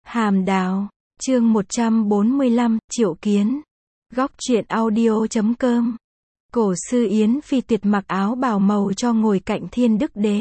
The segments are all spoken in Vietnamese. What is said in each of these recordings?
Hàm Đào, chương 145, Triệu Kiến. Góc truyện audio.com. Cổ sư Yến Phi tuyệt mặc áo bào màu cho ngồi cạnh Thiên Đức Đế.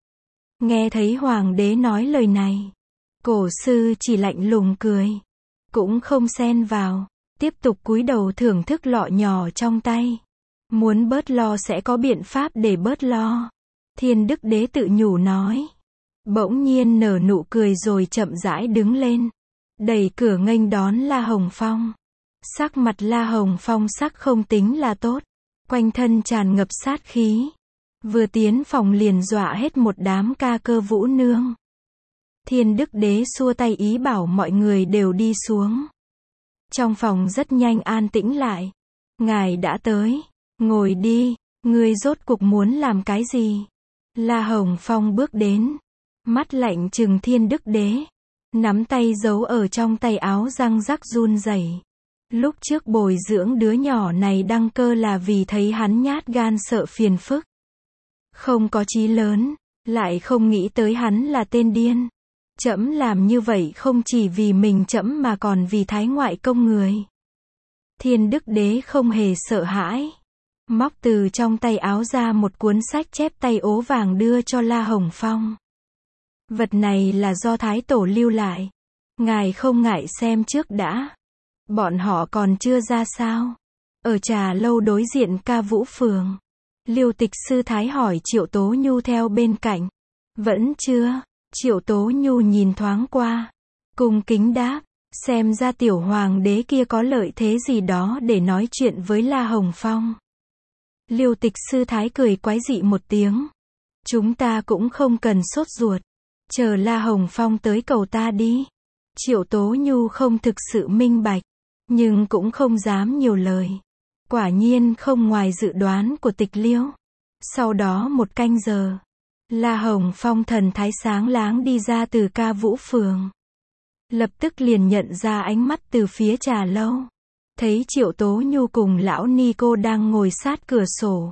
Nghe thấy hoàng đế nói lời này, cổ sư chỉ lạnh lùng cười, cũng không xen vào, tiếp tục cúi đầu thưởng thức lọ nhỏ trong tay. Muốn bớt lo sẽ có biện pháp để bớt lo. Thiên Đức Đế tự nhủ nói. Bỗng nhiên nở nụ cười rồi chậm rãi đứng lên, đẩy cửa nghênh đón La Hồng Phong. Sắc mặt La Hồng Phong sắc không tính là tốt, quanh thân tràn ngập sát khí. Vừa tiến phòng liền dọa hết một đám ca cơ vũ nương. Thiên Đức Đế xua tay ý bảo mọi người đều đi xuống. Trong phòng rất nhanh an tĩnh lại. Ngài đã tới, ngồi đi, ngươi rốt cuộc muốn làm cái gì? La Hồng Phong bước đến, mắt lạnh trừng Thiên Đức Đế, nắm tay giấu ở trong tay áo răng rắc run rẩy. Lúc trước bồi dưỡng đứa nhỏ này đăng cơ là vì thấy hắn nhát gan sợ phiền phức, không có chí lớn, lại không nghĩ tới hắn là tên điên. Trẫm làm như vậy không chỉ vì mình trẫm mà còn vì Thái ngoại công người. Thiên Đức Đế không hề sợ hãi, móc từ trong tay áo ra một cuốn sách chép tay ố vàng đưa cho La Hồng Phong. Vật này là do Thái Tổ lưu lại, ngài không ngại xem trước đã. Bọn họ còn chưa ra sao? Ở trà lâu đối diện Ca Vũ Phường, Liêu Tịch sư thái hỏi Triệu Tố Nhu theo bên cạnh. Vẫn chưa. Triệu Tố Nhu nhìn thoáng qua, cung kính đáp, xem ra tiểu hoàng đế kia có lợi thế gì đó để nói chuyện với La Hồng Phong. Liêu Tịch sư thái cười quái dị một tiếng. Chúng ta cũng không cần sốt ruột, chờ La Hồng Phong tới cầu ta đi. Triệu Tố Nhu không thực sự minh bạch, nhưng cũng không dám nhiều lời. Quả nhiên không ngoài dự đoán của Tịch Liêu. Sau đó một canh giờ, La Hồng Phong thần thái sáng láng đi ra từ Ca Vũ Phường. Lập tức liền nhận ra ánh mắt từ phía trà lâu. Thấy Triệu Tố Nhu cùng lão ni cô đang ngồi sát cửa sổ.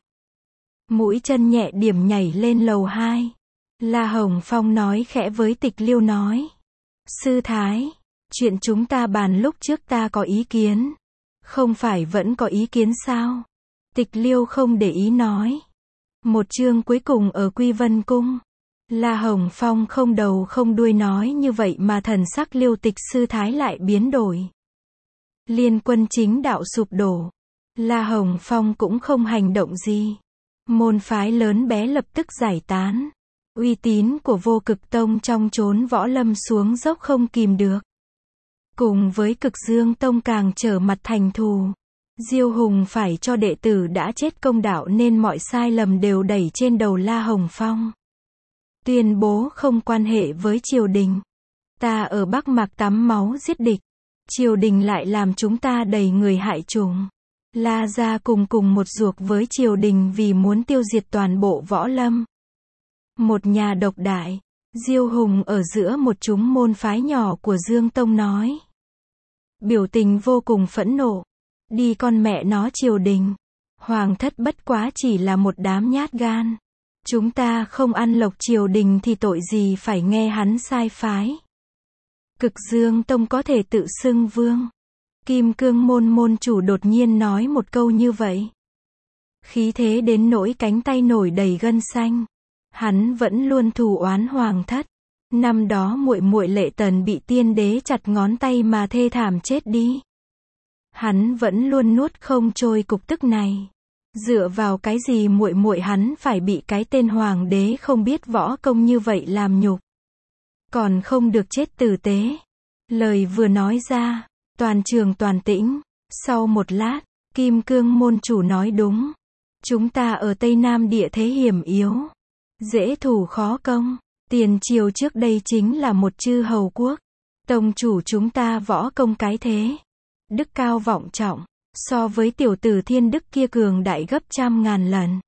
Mũi chân nhẹ điểm nhảy lên lầu 2. La Hồng Phong nói khẽ với Tịch Liêu nói. Sư thái, chuyện chúng ta bàn lúc trước ta có ý kiến. Không phải vẫn có ý kiến sao? Tịch Liêu không để ý nói. Một chương cuối cùng ở Quy Vân Cung. La Hồng Phong không đầu không đuôi nói như vậy mà thần sắc Liêu Tịch sư thái lại biến đổi. Liên Quân chính đạo sụp đổ. La Hồng Phong cũng không hành động gì. Môn phái lớn bé lập tức giải tán. Uy tín của Vô Cực Tông trong chốn võ lâm xuống dốc không kìm được. Cùng với Cực Dương Tông càng trở mặt thành thù. Diêu Hùng phải cho đệ tử đã chết công đạo nên mọi sai lầm đều đẩy trên đầu La Hồng Phong. Tuyên bố không quan hệ với triều đình. Ta ở Bắc Mạc tắm máu giết địch. Triều đình lại làm chúng ta đầy người hại chủng. La gia cùng một ruột với triều đình vì muốn tiêu diệt toàn bộ võ lâm. Một nhà độc đại. Diêu Hùng ở giữa một chúng môn phái nhỏ của Dương Tông nói. Biểu tình vô cùng phẫn nộ. Đi con mẹ nó triều đình. Hoàng thất bất quá chỉ là một đám nhát gan. Chúng ta không ăn lộc triều đình thì tội gì phải nghe hắn sai phái. Cực Dương Tông có thể tự xưng vương. Kim Cương môn môn chủ đột nhiên nói một câu như vậy. Khí thế đến nỗi cánh tay nổi đầy gân xanh. Hắn vẫn luôn thù oán hoàng thất. Năm đó muội muội Lệ Tần bị tiên đế chặt ngón tay mà thê thảm chết đi. Hắn vẫn luôn nuốt không trôi cục tức này. Dựa vào cái gì muội muội hắn phải bị cái tên hoàng đế không biết võ công như vậy làm nhục. Còn không được chết tử tế. Lời vừa nói ra, toàn trường toàn tĩnh. Sau một lát, Kim Cương môn chủ nói đúng. Chúng ta ở Tây Nam địa thế hiểm yếu. Dễ thủ khó công. Tiền triều trước đây chính là một chư hầu quốc. Tông chủ chúng ta võ công cái thế. Đức cao vọng trọng. So với tiểu tử Thiên Đức kia cường đại gấp trăm ngàn lần.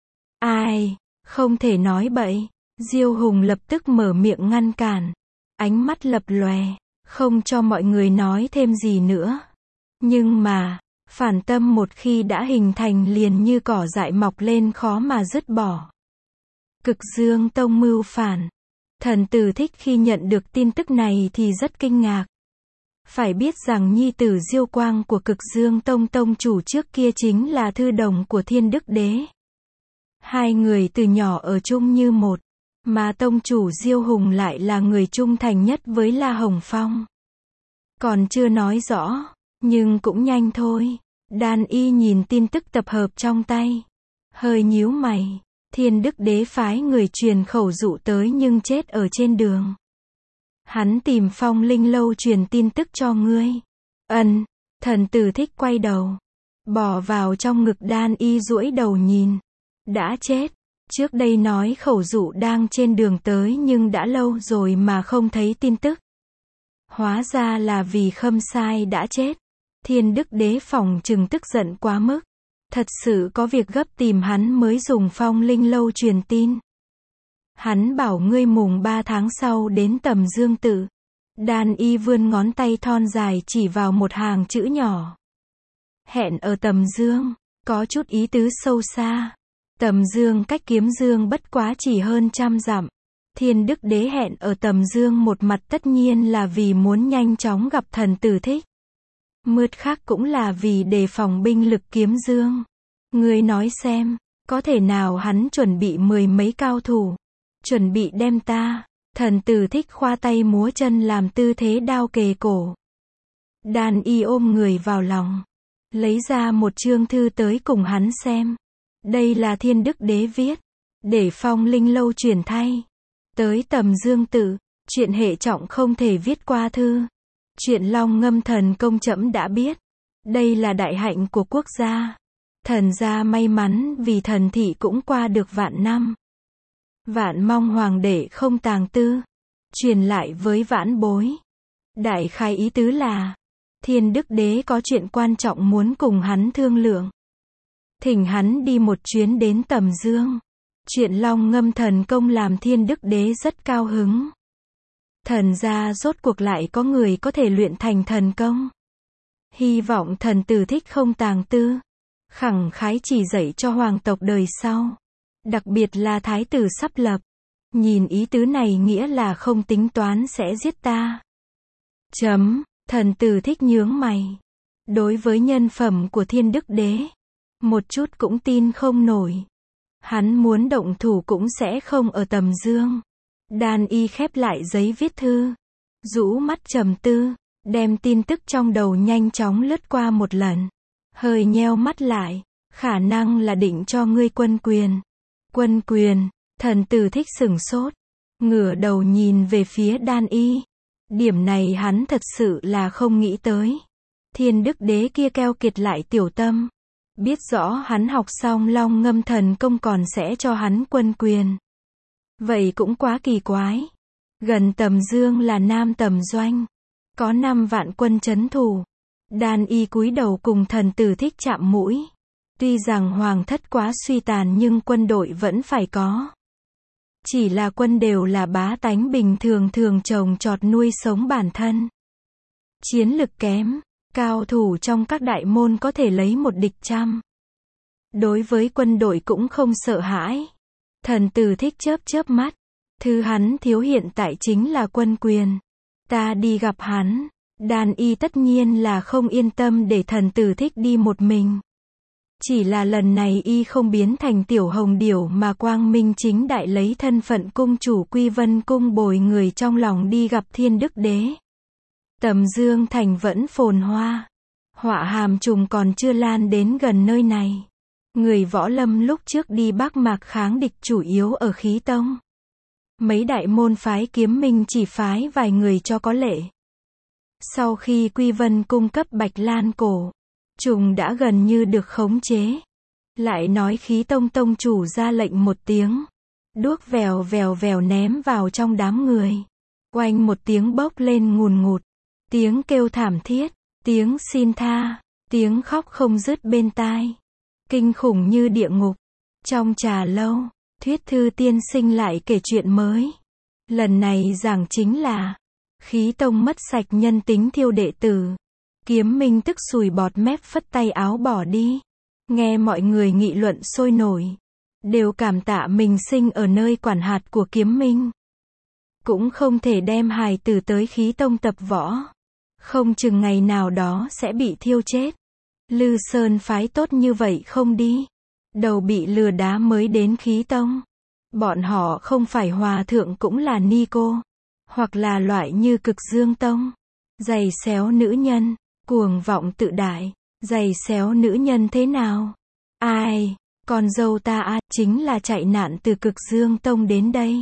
Ai, không thể nói bậy. Diêu Hùng lập tức mở miệng ngăn cản. Ánh mắt lập lòe, không cho mọi người nói thêm gì nữa. Nhưng mà, phản tâm một khi đã hình thành liền như cỏ dại mọc lên khó mà dứt bỏ. Cực Dương Tông mưu phản. Thần Tử Thích khi nhận được tin tức này thì rất kinh ngạc. Phải biết rằng nhi tử Diêu Quang của Cực Dương Tông tông chủ trước kia chính là thư đồng của Thiên Đức Đế. Hai người từ nhỏ ở chung như một, mà tông chủ Diêu Hùng lại là người trung thành nhất với La Hồng Phong. Còn chưa nói rõ, nhưng cũng nhanh thôi. Đan Y nhìn tin tức tập hợp trong tay, hơi nhíu mày. Thiên Đức Đế phái người truyền khẩu dụ tới nhưng chết ở trên đường. Hắn tìm Phong Linh Lâu truyền tin tức cho ngươi. Ân, Thần Tử Thích quay đầu, bỏ vào trong ngực Đan Y duỗi đầu nhìn. Đã chết. Trước đây nói khẩu dụ đang trên đường tới nhưng đã lâu rồi mà không thấy tin tức. Hóa ra là vì Khâm Sai đã chết. Thiên Đức Đế phỏng chừng tức giận quá mức. Thật sự có việc gấp tìm hắn mới dùng Phong Linh Lâu truyền tin. Hắn bảo ngươi mùng 3 tháng sau đến Tầm Dương Tự. Đan Y vươn ngón tay thon dài chỉ vào một hàng chữ nhỏ. Hẹn ở Tầm Dương, có chút ý tứ sâu xa. Tầm Dương cách Kiếm Dương bất quá chỉ hơn 100 dặm. Thiên Đức Đế hẹn ở Tầm Dương một mặt tất nhiên là vì muốn nhanh chóng gặp Thần Tử Thích. Mượt khác cũng là vì đề phòng binh lực Kiếm Dương. Ngươi nói xem, có thể nào hắn chuẩn bị 10 mấy cao thủ, chuẩn bị đem ta. Thần Tử Thích khoa tay múa chân làm tư thế đao kề cổ. Đan Y ôm người vào lòng, lấy ra một chương thư tới cùng hắn xem. Đây là Thiên Đức Đế viết, để Phong Linh Lâu chuyển thay. Tới Tầm Dương Tự, chuyện hệ trọng không thể viết qua thư. Chuyện Long Ngâm thần công trẫm đã biết. Đây là đại hạnh của quốc gia. Thần gia may mắn vì thần thị cũng qua được vạn năm. Vạn mong hoàng đệ không tàng tư. Truyền lại với vãn bối. Đại khái ý tứ là, Thiên Đức Đế có chuyện quan trọng muốn cùng hắn thương lượng. Thỉnh hắn đi một chuyến đến Tầm Dương. Chuyện Long Ngâm thần công làm Thiên Đức Đế rất cao hứng. Thần gia rốt cuộc lại có người có thể luyện thành thần công. Hy vọng Thần Tử Thích không tàng tư, khẳng khái chỉ dạy cho hoàng tộc đời sau. Đặc biệt là thái tử sắp lập. Nhìn ý tứ này nghĩa là không tính toán sẽ giết ta. Thần Tử Thích nhướng mày. Đối với nhân phẩm của Thiên Đức Đế, một chút cũng tin không nổi. Hắn muốn động thủ cũng sẽ không ở Tầm Dương. Đan Y khép lại giấy viết thư, rũ mắt trầm tư, đem tin tức trong đầu nhanh chóng lướt qua một lần. Hơi nheo mắt lại, khả năng là định cho ngươi quân quyền. Quân quyền, Thần Tử Thích sửng sốt, ngửa đầu nhìn về phía Đan Y. Điểm này hắn thật sự là không nghĩ tới. Thiên Đức Đế kia keo kiệt lại tiểu tâm. Biết rõ hắn học xong Long Ngâm thần công còn sẽ cho hắn quân quyền. Vậy cũng quá kỳ quái. Gần Tầm Dương là Nam Tầm Doanh, có 5 vạn quân trấn thủ. Đan Y cúi đầu cùng Thần Tử Thích chạm mũi. Tuy rằng hoàng thất quá suy tàn nhưng quân đội vẫn phải có. Chỉ là quân đều là bá tánh bình thường thường trồng trọt nuôi sống bản thân. Chiến lực kém, cao thủ trong các đại môn có thể lấy một địch trăm. Đối với quân đội cũng không sợ hãi. Thần Tử Thích chớp chớp mắt. Thứ hắn thiếu hiện tại chính là quân quyền. Ta đi gặp hắn. Đan Y tất nhiên là không yên tâm để Thần Tử Thích đi một mình. Chỉ là lần này y không biến thành tiểu hồng điểu mà quang minh chính đại lấy thân phận cung chủ Quy Vân cung bồi người trong lòng đi gặp Thiên Đức Đế. Tầm Dương thành vẫn phồn hoa. Họa hàm trùng còn chưa lan đến gần nơi này. Người võ lâm lúc trước đi Bắc Mạc kháng địch chủ yếu ở Khí Tông. Mấy đại môn phái Kiếm Minh chỉ phái vài người cho có lệ. Sau khi Quy Vân cung cấp Bạch Lan cổ, trùng đã gần như được khống chế. Lại nói Khí Tông tông chủ ra lệnh một tiếng. Đuốc vèo vèo vèo ném vào trong đám người. Oanh một tiếng bốc lên ngùn ngụt. Tiếng kêu thảm thiết, tiếng xin tha, tiếng khóc không dứt bên tai. Kinh khủng như địa ngục. Trong trà lâu, Thuyết Thư tiên sinh lại kể chuyện mới. Lần này giảng chính là Khí Tông mất sạch nhân tính thiêu đệ tử. Kiếm Minh tức sùi bọt mép phất tay áo bỏ đi. Nghe mọi người nghị luận sôi nổi. Đều cảm tạ mình sinh ở nơi quản hạt của Kiếm Minh. cũng không thể đem hài tử tới khí tông tập võ. Không chừng ngày nào đó sẽ bị thiêu chết. Lư Sơn phái tốt như vậy không đi. Đầu bị lừa đá mới đến khí tông. Bọn họ không phải hòa thượng cũng là ni cô. Hoặc là loại như Cực Dương Tông. Giày xéo nữ nhân, cuồng vọng tự đại. Giày xéo nữ nhân thế nào? Ai? Con dâu ta chính là chạy nạn từ Cực Dương Tông đến đây.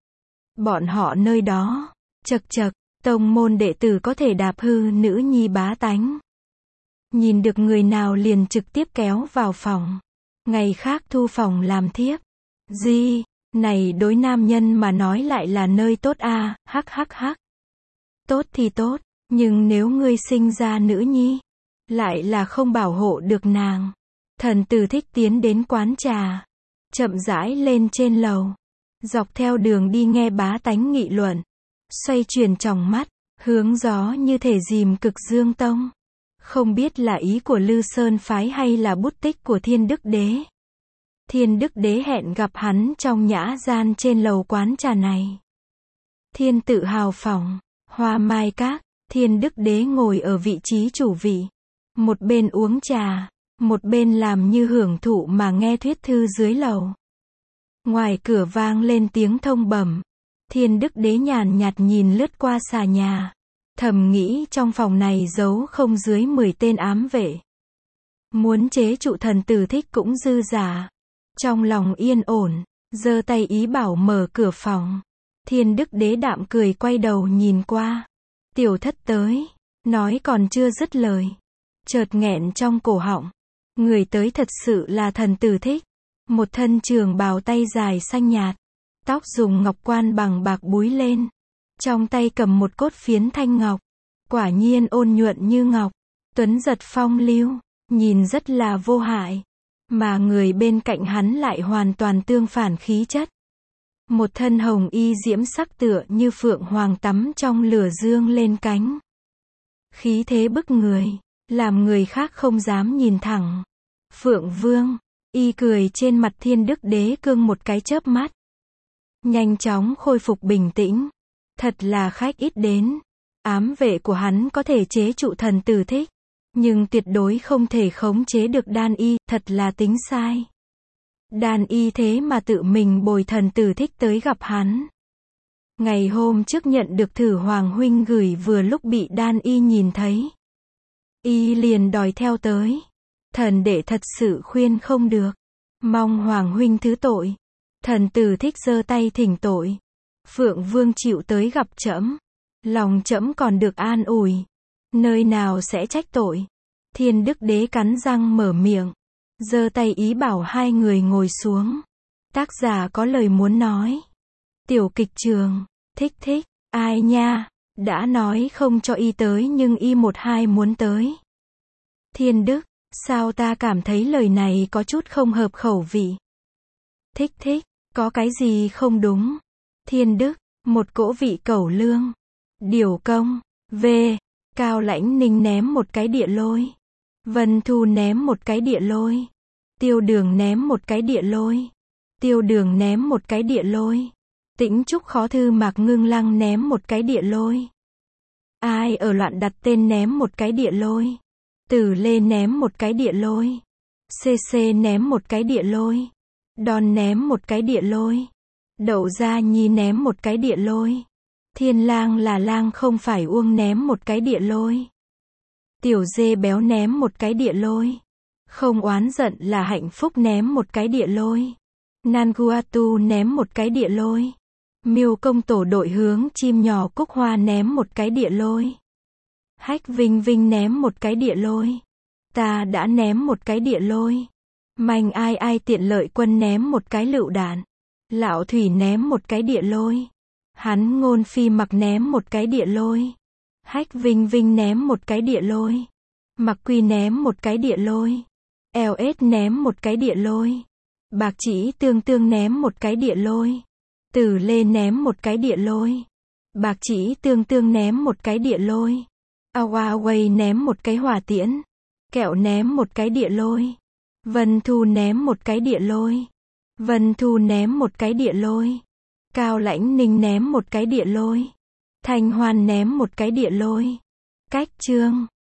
Bọn họ nơi đó, chật chật, tông môn đệ tử có thể đạp hư nữ nhi bá tánh. Nhìn được người nào liền trực tiếp kéo vào phòng. Ngày khác thu phòng làm thiếp. Gì? Này đối nam nhân mà nói lại là nơi tốt à, hắc hắc hắc. Tốt thì tốt, nhưng nếu ngươi sinh ra nữ nhi, lại là không bảo hộ được nàng. Thần tử Thích tiến đến quán trà, chậm rãi lên trên lầu, dọc theo đường đi nghe bá tánh nghị luận, xoay chuyển tròng mắt, hướng gió như thể dìm Cực Dương Tông. Không biết là ý của Lư Sơn phái hay là bút tích của Thiên Đức Đế. Thiên Đức Đế hẹn gặp hắn trong nhã gian trên lầu quán trà này. Thiên tự hào phòng, Hoa Mai Các, Thiên Đức Đế ngồi ở vị trí chủ vị. Một bên uống trà, một bên làm như hưởng thụ mà nghe thuyết thư dưới lầu. Ngoài cửa vang lên tiếng thông bẩm. Thiên Đức Đế nhàn nhạt nhìn lướt qua xà nhà. Thầm nghĩ trong phòng này giấu không dưới 10 tên ám vệ. Muốn chế trụ thần tử Thích cũng dư giả. Trong lòng yên ổn, giơ tay ý bảo mở cửa phòng. Thiên Đức Đế đạm cười quay đầu nhìn qua. Tiểu thất tới, nói còn chưa dứt lời. Chợt nghẹn trong cổ họng. Người tới thật sự là thần tử Thích. Một thân trường bào tay dài xanh nhạt. Tóc dùng ngọc quan bằng bạc búi lên. Trong tay cầm một cốt phiến thanh ngọc. Quả nhiên ôn nhuận như ngọc. Tuấn giật phong lưu, nhìn rất là vô hại. Mà người bên cạnh hắn lại hoàn toàn tương phản khí chất. Một thân hồng y diễm sắc tựa như phượng hoàng tắm trong lửa dương lên cánh. Khí thế bức người, làm người khác không dám nhìn thẳng. Phượng Vương, y cười trên mặt Thiên Đức Đế cương một cái chớp mắt. Nhanh chóng khôi phục bình tĩnh. Thật là khách ít đến. Ám vệ của hắn có thể chế trụ thần tử Thích. Nhưng tuyệt đối không thể khống chế được Đan Y, thật là tính sai. Đan Y thế mà tự mình bồi thần tử Thích tới gặp hắn. Ngày hôm trước nhận được Thử Hoàng huynh gửi vừa lúc bị Đan Y nhìn thấy. Y liền đòi theo tới. Thần đệ thật sự khuyên không được. Mong Hoàng huynh thứ tội. Thần tử Thích giơ tay thỉnh tội. Phượng Vương chịu tới gặp trẫm. Lòng trẫm còn được an ủi. Nơi nào sẽ trách tội. Thiên Đức Đế cắn răng mở miệng. Giơ tay ý bảo hai người ngồi xuống. Tác giả có lời muốn nói. Tiểu kịch trường. Thích thích. Ai nha. Đã nói không cho y tới nhưng y một hai muốn tới. Thiên Đức. Sao ta cảm thấy lời này có chút không hợp khẩu vị. Thích thích. Có cái gì không đúng. Thiên Đức. Một cỗ vị cẩu lương. Điều công. V. Cao Lãnh Ninh ném một cái địa lôi. Vân Thu ném một cái địa lôi. Tiêu Đường ném một cái địa lôi. Tiêu Đường ném một cái địa lôi. Tĩnh Trúc Khó Thư Mạc Ngưng Lăng ném một cái địa lôi. Ai ở loạn đặt tên ném một cái địa lôi. Tử Lê ném một cái địa lôi. CC ném một cái địa lôi. Đòn ném một cái địa lôi. Đậu Gia Nhi ném một cái địa lôi. Thiên Lang là lang không phải Uông ném một cái địa lôi. Tiểu Dê Béo ném một cái địa lôi. Không oán giận là hạnh phúc ném một cái địa lôi. Nanguatu ném một cái địa lôi. Miêu Công tổ đội hướng chim nhỏ Cúc Hoa ném một cái địa lôi. Hách Vinh Vinh ném một cái địa lôi. Ta đã ném một cái địa lôi. Manh Ai Ai Tiện Lợi Quân ném một cái lựu đạn. Lão Thủy ném một cái địa lôi. Hắn Ngôn Phi Mặc ném một cái địa lôi. Hách Vinh Vinh ném một cái địa lôi. Mặc Quy ném một cái địa lôi. LS ném một cái địa lôi. Bạc Chỉ Tương Tương ném một cái địa lôi. Tử Lê ném một cái địa lôi. Bạc Chỉ Tương Tương ném một cái địa lôi. Huawei ném một cái hỏa tiễn. Kẹo ném một cái địa lôi. Vân Thu ném một cái địa lôi. Vân Thu ném một cái địa lôi. Cao Lãnh Ninh ném một cái địa lôi. Thanh Hoan ném một cái địa lôi. Cách chương